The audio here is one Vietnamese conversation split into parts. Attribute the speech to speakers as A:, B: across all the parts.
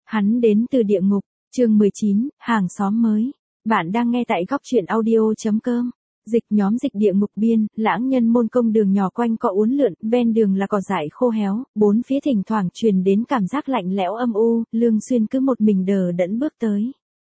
A: Hắn đến từ địa ngục, chương 19, hàng xóm mới. Bạn đang nghe tại góc truyện audio.com. Dịch nhóm dịch địa ngục biên, lãng nhân môn công đường nhỏ quanh co uốn lượn, ven đường là cỏ dại khô héo, bốn phía thỉnh thoảng truyền đến cảm giác lạnh lẽo âm u, Lương Xuyên cứ một mình đờ đẫn bước tới.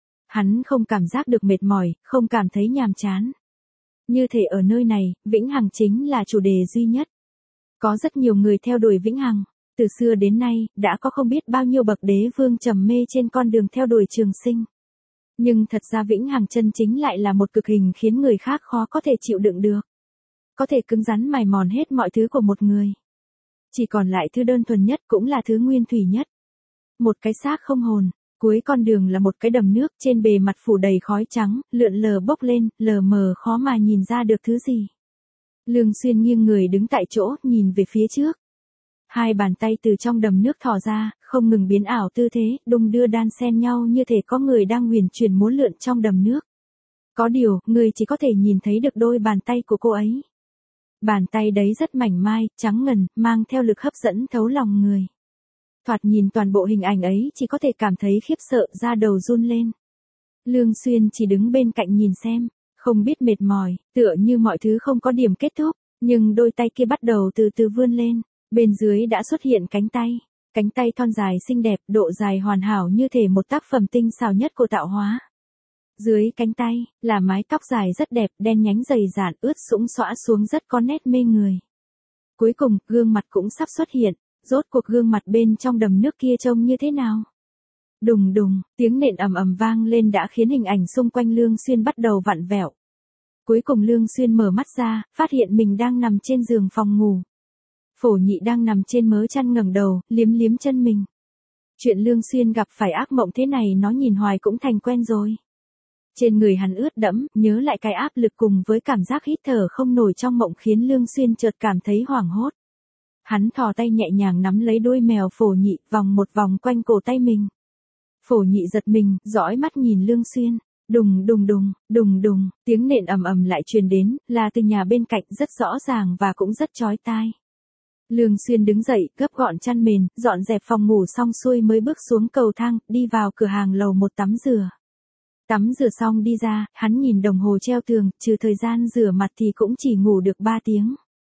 A: Hắn không cảm giác được mệt mỏi, không cảm thấy nhàm chán. Như thể ở nơi này, vĩnh hằng chính là chủ đề duy nhất. Có rất nhiều người theo đuổi vĩnh hằng. Từ xưa đến nay, đã có không biết bao nhiêu bậc đế vương trầm mê trên con đường theo đuổi trường sinh. Nhưng thật ra vĩnh hằng chân chính lại là một cực hình khiến người khác khó có thể chịu đựng được. Có thể cứng rắn mài mòn hết mọi thứ của một người. Chỉ còn lại thứ đơn thuần nhất cũng là thứ nguyên thủy nhất. Một cái xác không hồn, cuối con đường là một cái đầm nước trên bề mặt phủ đầy khói trắng, lượn lờ bốc lên, lờ mờ khó mà nhìn ra được thứ gì. Lương Xuyên nghiêng người đứng tại chỗ, nhìn về phía trước. Hai bàn tay từ trong đầm nước thò ra, không ngừng biến ảo tư thế, đung đưa đan xen nhau như thể có người đang huyền chuyển múa lượn trong đầm nước. Có điều, người chỉ có thể nhìn thấy được đôi bàn tay của cô ấy. Bàn tay đấy rất mảnh mai, trắng ngần, mang theo lực hấp dẫn thấu lòng người. Thoạt nhìn toàn bộ hình ảnh ấy chỉ có thể cảm thấy khiếp sợ, da đầu run lên. Lương Xuyên chỉ đứng bên cạnh nhìn xem, không biết mệt mỏi, tựa như mọi thứ không có điểm kết thúc, nhưng đôi tay kia bắt đầu từ từ vươn lên. Bên dưới đã xuất hiện cánh tay thon dài xinh đẹp, độ dài hoàn hảo như thể một tác phẩm tinh xảo nhất của tạo hóa. Dưới cánh tay, là mái tóc dài rất đẹp, đen nhánh dày dạn, ướt sũng xõa xuống rất có nét mê người. Cuối cùng, gương mặt cũng sắp xuất hiện, rốt cuộc gương mặt bên trong đầm nước kia trông như thế nào? Đùng đùng, tiếng nện ầm ầm vang lên đã khiến hình ảnh xung quanh Lương Xuyên bắt đầu vặn vẹo. Cuối cùng Lương Xuyên mở mắt ra, phát hiện mình đang nằm trên giường phòng ngủ. Phổ Nhị đang nằm trên mớ chăn ngẩng đầu, liếm liếm chân mình. Chuyện Lương Xuyên gặp phải ác mộng thế này nó nhìn hoài cũng thành quen rồi. Trên người hắn ướt đẫm, nhớ lại cái áp lực cùng với cảm giác hít thở không nổi trong mộng khiến Lương Xuyên chợt cảm thấy hoảng hốt. Hắn thò tay nhẹ nhàng nắm lấy đuôi mèo Phổ Nhị, vòng một vòng quanh cổ tay mình. Phổ Nhị giật mình, dõi mắt nhìn Lương Xuyên. Đùng đùng đùng, đùng đùng, tiếng nện ầm ầm lại truyền đến, là từ nhà bên cạnh, rất rõ ràng và cũng rất chói tai. Lương Xuyên đứng dậy, gấp gọn chăn mền, dọn dẹp phòng ngủ xong xuôi mới bước xuống cầu thang, đi vào cửa hàng lầu một tắm rửa. Tắm rửa xong đi ra, hắn nhìn đồng hồ treo tường, trừ thời gian rửa mặt thì cũng chỉ ngủ được 3 tiếng.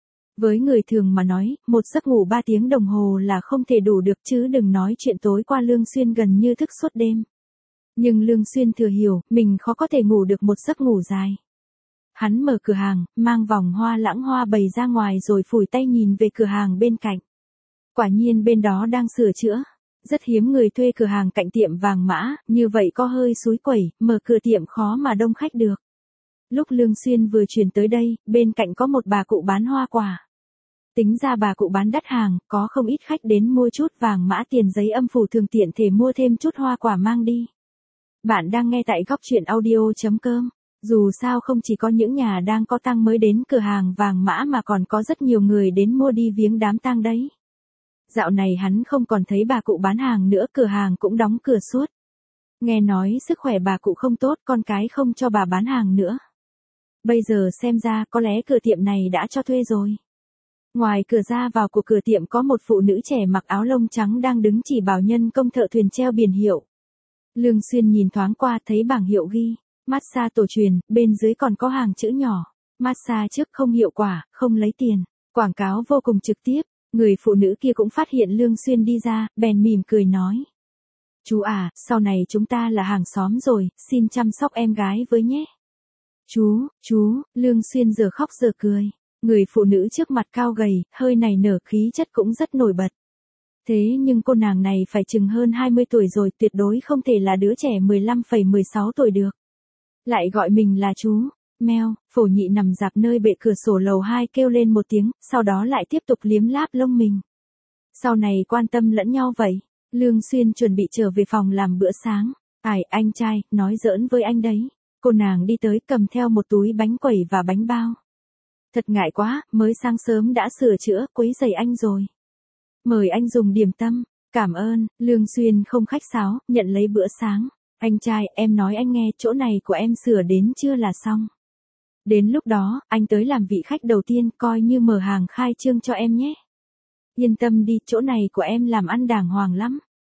A: Với người thường mà nói, một giấc ngủ 3 tiếng đồng hồ là không thể đủ được chứ đừng nói chuyện tối qua Lương Xuyên gần như thức suốt đêm. Nhưng Lương Xuyên thừa hiểu, mình khó có thể ngủ được một giấc ngủ dài. Hắn mở cửa hàng, mang vòng hoa lãng hoa bày ra ngoài rồi phủi tay nhìn về cửa hàng bên cạnh. Quả nhiên bên đó đang sửa chữa. Rất hiếm người thuê cửa hàng cạnh tiệm vàng mã, như vậy có hơi xúi quẩy, mở cửa tiệm khó mà đông khách được. Lúc Lương Xuyên vừa chuyển tới đây, bên cạnh có một bà cụ bán hoa quả. Tính ra bà cụ bán đắt hàng, có không ít khách đến mua chút vàng mã tiền giấy âm phủ thường tiện thể mua thêm chút hoa quả mang đi. Bạn đang nghe tại góc truyện audio.com. Dù sao không chỉ có những nhà đang có tang mới đến cửa hàng vàng mã mà còn có rất nhiều người đến mua đi viếng đám tang đấy. Dạo này hắn không còn thấy bà cụ bán hàng nữa, cửa hàng cũng đóng cửa suốt. Nghe nói sức khỏe bà cụ không tốt, con cái không cho bà bán hàng nữa. Bây giờ xem ra có lẽ cửa tiệm này đã cho thuê rồi. Ngoài cửa ra vào của cửa tiệm có một phụ nữ trẻ mặc áo lông trắng đang đứng chỉ bảo nhân công thợ thuyền treo biển hiệu. Lương Xuyên nhìn thoáng qua thấy bảng hiệu ghi massage tổ truyền, bên dưới còn có hàng chữ nhỏ. Massage trước không hiệu quả, không lấy tiền. Quảng cáo vô cùng trực tiếp. Người phụ nữ kia cũng phát hiện Lương Xuyên đi ra, bèn mỉm cười nói. Chú à, sau này chúng ta là hàng xóm rồi, xin chăm sóc em gái với nhé. Chú, Lương Xuyên giờ khóc giờ cười. Người phụ nữ trước mặt cao gầy, hơi nảy nở khí chất cũng rất nổi bật. Thế nhưng cô nàng này phải chừng hơn 20 tuổi rồi, tuyệt đối không thể là đứa trẻ 15,16 tuổi được. Lại gọi mình là chú. Meo, Phổ Nhị nằm rạp nơi bệ cửa sổ lầu 2 kêu lên một tiếng, sau đó lại tiếp tục liếm láp lông mình. Sau này quan tâm lẫn nhau vậy. Lương Xuyên chuẩn bị trở về phòng làm bữa sáng. Anh trai, nói giỡn với anh đấy. Cô nàng đi tới cầm theo một túi bánh quẩy và bánh bao. Thật ngại quá, mới sáng sớm đã sửa chữa, quấy rầy anh rồi. Mời anh dùng điểm tâm. Cảm ơn, Lương Xuyên không khách sáo, nhận lấy bữa sáng. Anh trai, em nói anh nghe, chỗ này của em sửa đến chưa là xong. Đến lúc đó, anh tới làm vị khách đầu tiên, coi như mở hàng khai trương cho em nhé. Yên tâm đi, chỗ này của em làm ăn đàng hoàng lắm.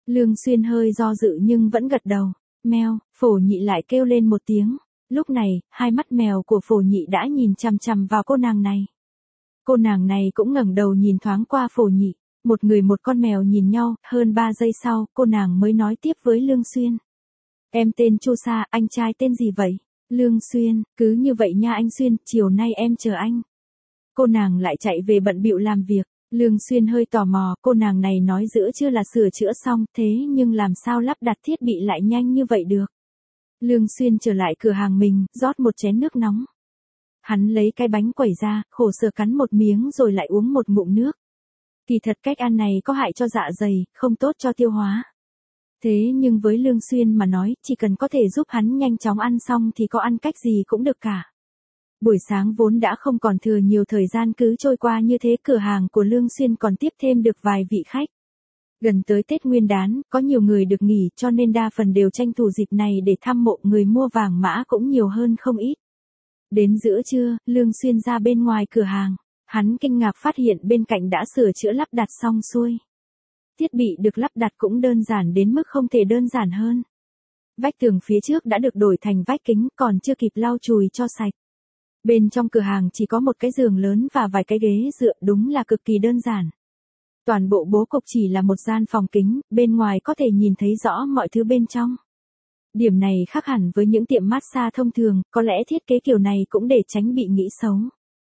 A: Lương Xuyên hơi do dự nhưng vẫn gật đầu. Mèo, Phổ Nhị lại kêu lên một tiếng. Lúc này, hai mắt mèo của Phổ Nhị đã nhìn chằm chằm vào cô nàng này. Cô nàng này cũng ngẩng đầu nhìn thoáng qua Phổ Nhị. Một người một con mèo nhìn nhau, hơn 3 giây sau, cô nàng mới nói tiếp với Lương Xuyên. Em tên Chu Sa, anh trai tên gì vậy? Lương Xuyên, cứ như vậy nha anh Xuyên, chiều nay em chờ anh. Cô nàng lại chạy về bận bịu làm việc. Lương Xuyên hơi tò mò, cô nàng này nói giữa trưa là sửa chữa xong, thế nhưng làm sao lắp đặt thiết bị lại nhanh như vậy được? Lương Xuyên trở lại cửa hàng mình, rót một chén nước nóng. Hắn lấy cái bánh quẩy ra, khổ sở cắn một miếng rồi lại uống một ngụm nước. Kỳ thật cách ăn này có hại cho dạ dày, không tốt cho tiêu hóa. Thế nhưng với Lương Xuyên mà nói, chỉ cần có thể giúp hắn nhanh chóng ăn xong thì có ăn cách gì cũng được cả. Buổi sáng vốn đã không còn thừa nhiều thời gian cứ trôi qua như thế, cửa hàng của Lương Xuyên còn tiếp thêm được vài vị khách. Gần tới Tết Nguyên đán, có nhiều người được nghỉ cho nên đa phần đều tranh thủ dịp này để thăm mộ, người mua vàng mã cũng nhiều hơn không ít. Đến giữa trưa, Lương Xuyên ra bên ngoài cửa hàng. Hắn kinh ngạc phát hiện bên cạnh đã sửa chữa lắp đặt xong xuôi. Thiết bị được lắp đặt cũng đơn giản đến mức không thể đơn giản hơn. Vách tường phía trước đã được đổi thành vách kính, còn chưa kịp lau chùi cho sạch. Bên trong cửa hàng chỉ có một cái giường lớn và vài cái ghế dựa, đúng là cực kỳ đơn giản. Toàn bộ bố cục chỉ là một gian phòng kính, bên ngoài có thể nhìn thấy rõ mọi thứ bên trong. Điểm này khác hẳn với những tiệm massage thông thường, có lẽ thiết kế kiểu này cũng để tránh bị nghĩ xấu.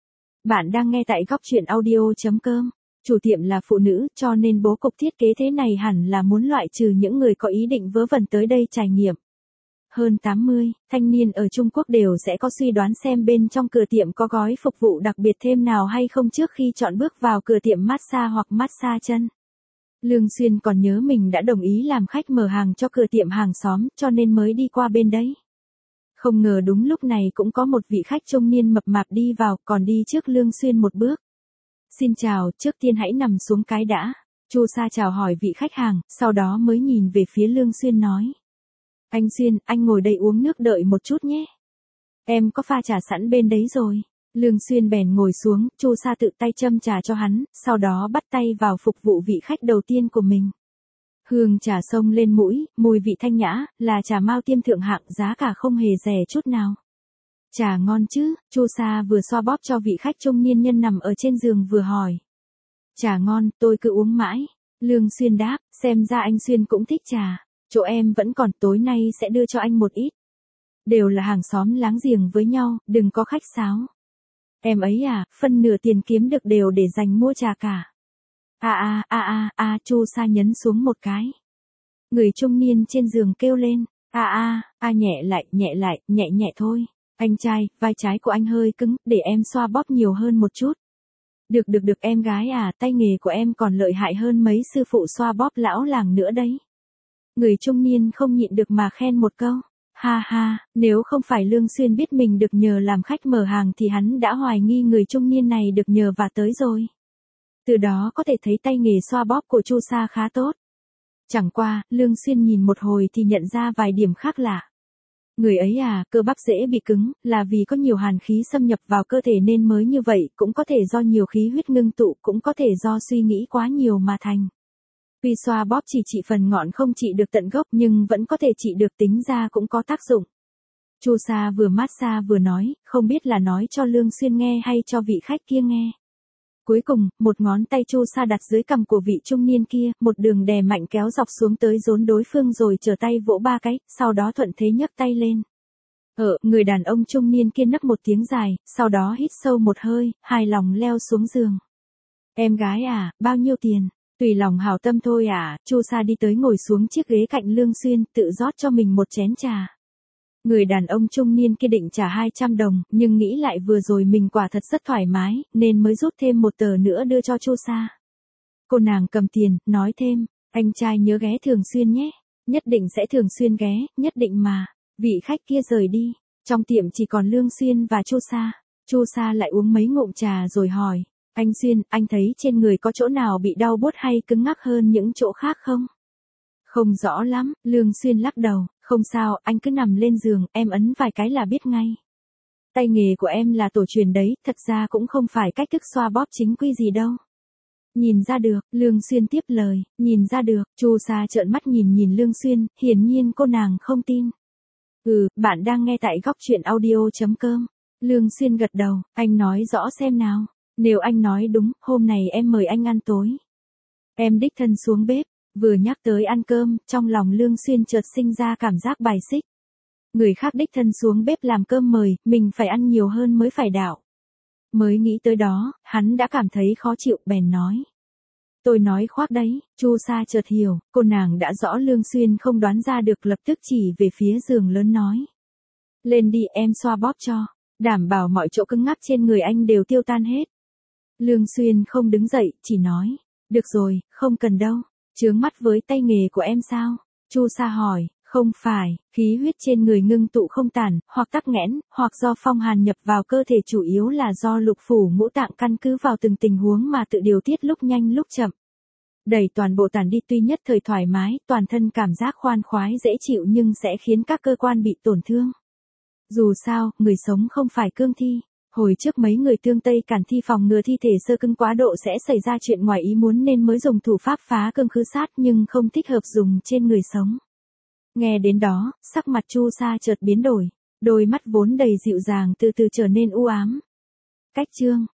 A: Bạn đang nghe tại góc truyện audio.com. Chủ tiệm là phụ nữ, cho nên bố cục thiết kế thế này hẳn là muốn loại trừ những người có ý định vớ vẩn tới đây trải nghiệm. Hơn 80 thanh niên ở Trung Quốc đều sẽ có suy đoán xem bên trong cửa tiệm có gói phục vụ đặc biệt thêm nào hay không trước khi chọn bước vào cửa tiệm massage hoặc massage chân. Lương Xuyên còn nhớ mình đã đồng ý làm khách mở hàng cho cửa tiệm hàng xóm, cho nên mới đi qua bên đấy. Không ngờ đúng lúc này cũng có một vị khách trung niên mập mạp đi vào, còn đi trước Lương Xuyên một bước. Xin chào, trước tiên hãy nằm xuống cái đã. Chu Sa chào hỏi vị khách hàng, sau đó mới nhìn về phía Lương Xuyên nói. Anh Xuyên, anh ngồi đây uống nước đợi một chút nhé. Em có pha trà sẵn bên đấy rồi. Lương Xuyên bèn ngồi xuống, Chu Sa tự tay châm trà cho hắn, sau đó bắt tay vào phục vụ vị khách đầu tiên của mình. Hương trà xông lên mũi, mùi vị thanh nhã, là trà Mao Tiêm thượng hạng, giá cả không hề rẻ chút nào. Trà ngon chứ? Chu Sa vừa xoa bóp cho vị khách trung niên nhân nằm ở trên giường vừa hỏi. Trà ngon, tôi cứ uống mãi. Lương Xuyên đáp, xem ra anh Xuyên cũng thích trà. Chỗ em vẫn còn, tối nay sẽ đưa cho anh một ít. Đều là hàng xóm láng giềng với nhau, đừng có khách sáo. Em ấy à, phân nửa tiền kiếm được đều để dành mua trà cả. Chu Sa nhấn xuống một cái. Người trung niên trên giường kêu lên. Nhẹ lại, nhẹ thôi. Anh trai, vai trái của anh hơi cứng, để em xoa bóp nhiều hơn một chút. Được em gái à, tay nghề của em còn lợi hại hơn mấy sư phụ xoa bóp lão làng nữa đấy. Người trung niên không nhịn được mà khen một câu. Ha, nếu không phải Lương Xuyên biết mình được nhờ làm khách mở hàng thì hắn đã hoài nghi người trung niên này được nhờ và tới rồi. Từ đó có thể thấy tay nghề xoa bóp của Chu Sa khá tốt. Chẳng qua, Lương Xuyên nhìn một hồi thì nhận ra vài điểm khác lạ. Người ấy à, cơ bắp dễ bị cứng, là vì có nhiều hàn khí xâm nhập vào cơ thể nên mới như vậy, cũng có thể do nhiều khí huyết ngưng tụ, cũng có thể do suy nghĩ quá nhiều mà thành. Tuy xoa bóp chỉ trị phần ngọn không trị được tận gốc nhưng vẫn có thể trị được, tính ra cũng có tác dụng. Chu Sa vừa massage vừa nói, không biết là nói cho Lương Xuyên nghe hay cho vị khách kia nghe. Cuối cùng, một ngón tay Chu Sa đặt dưới cằm của vị trung niên kia, một đường đè mạnh kéo dọc xuống tới rốn đối phương rồi trở tay vỗ 3 cái, sau đó thuận thế nhấc tay lên. Người đàn ông trung niên kia nấc một tiếng dài, sau đó hít sâu một hơi, hài lòng leo xuống giường. Em gái à, bao nhiêu tiền? Tùy lòng hảo tâm thôi à. Chu Sa đi tới ngồi xuống chiếc ghế cạnh Lương Xuyên, tự rót cho mình một chén trà. Người đàn ông trung niên kia định trả 200 đồng, nhưng nghĩ lại vừa rồi mình quả thật rất thoải mái, nên mới rút thêm một tờ nữa đưa cho Chu Sa. Cô nàng cầm tiền, nói thêm, anh trai nhớ ghé thường xuyên nhé. Nhất định sẽ thường xuyên ghé, nhất định mà. Vị khách kia rời đi. Trong tiệm chỉ còn Lương Xuyên và Chu Sa. Chu Sa lại uống mấy ngụm trà rồi hỏi, anh Xuyên, anh thấy trên người có chỗ nào bị đau buốt hay cứng ngắc hơn những chỗ khác không? Không rõ lắm, Lương Xuyên lắc đầu, không sao, anh cứ nằm lên giường, em ấn vài cái là biết ngay. Tay nghề của em là tổ truyền đấy, thật ra cũng không phải cách thức xoa bóp chính quy gì đâu. Nhìn ra được, Lương Xuyên tiếp lời, nhìn ra được, Chu Sa trợn mắt nhìn Lương Xuyên, hiển nhiên cô nàng không tin. Bạn đang nghe tại góc truyện audio.com. Lương Xuyên gật đầu, anh nói rõ xem nào. Nếu anh nói đúng, hôm này em mời anh ăn tối. Em đích thân xuống bếp, vừa nhắc tới ăn cơm, trong lòng Lương Xuyên chợt sinh ra cảm giác bài xích. Người khác đích thân xuống bếp làm cơm mời, mình phải ăn nhiều hơn mới phải đạo. Mới nghĩ tới đó, hắn đã cảm thấy khó chịu, bèn nói. Tôi nói khoác đấy, Chu Sa chợt hiểu, cô nàng đã rõ Lương Xuyên không đoán ra được, lập tức chỉ về phía giường lớn nói. Lên đi, em xoa bóp cho, đảm bảo mọi chỗ cứng ngắc trên người anh đều tiêu tan hết. Lương Xuyên không đứng dậy, chỉ nói. Được rồi, không cần đâu, chướng mắt với tay nghề của em sao? Chu Sa hỏi. Không phải, khí huyết trên người ngưng tụ không tản, hoặc tắc nghẽn, hoặc do phong hàn nhập vào cơ thể, chủ yếu là do lục phủ ngũ tạng căn cứ vào từng tình huống mà tự điều tiết lúc nhanh lúc chậm. Đẩy toàn bộ tản đi, tuy nhất thời thoải mái, toàn thân cảm giác khoan khoái dễ chịu, nhưng sẽ khiến các cơ quan bị tổn thương. Dù sao, người sống không phải cương thi. Hồi trước mấy người Tương Tây Cản Thi phòng ngừa thi thể sơ cứng quá độ sẽ xảy ra chuyện ngoài ý muốn nên mới dùng thủ pháp phá cương khứ sát, nhưng không thích hợp dùng trên người sống. Nghe đến đó, sắc mặt Chu Sa chợt biến đổi, đôi mắt vốn đầy dịu dàng từ từ trở nên u ám. Cách chương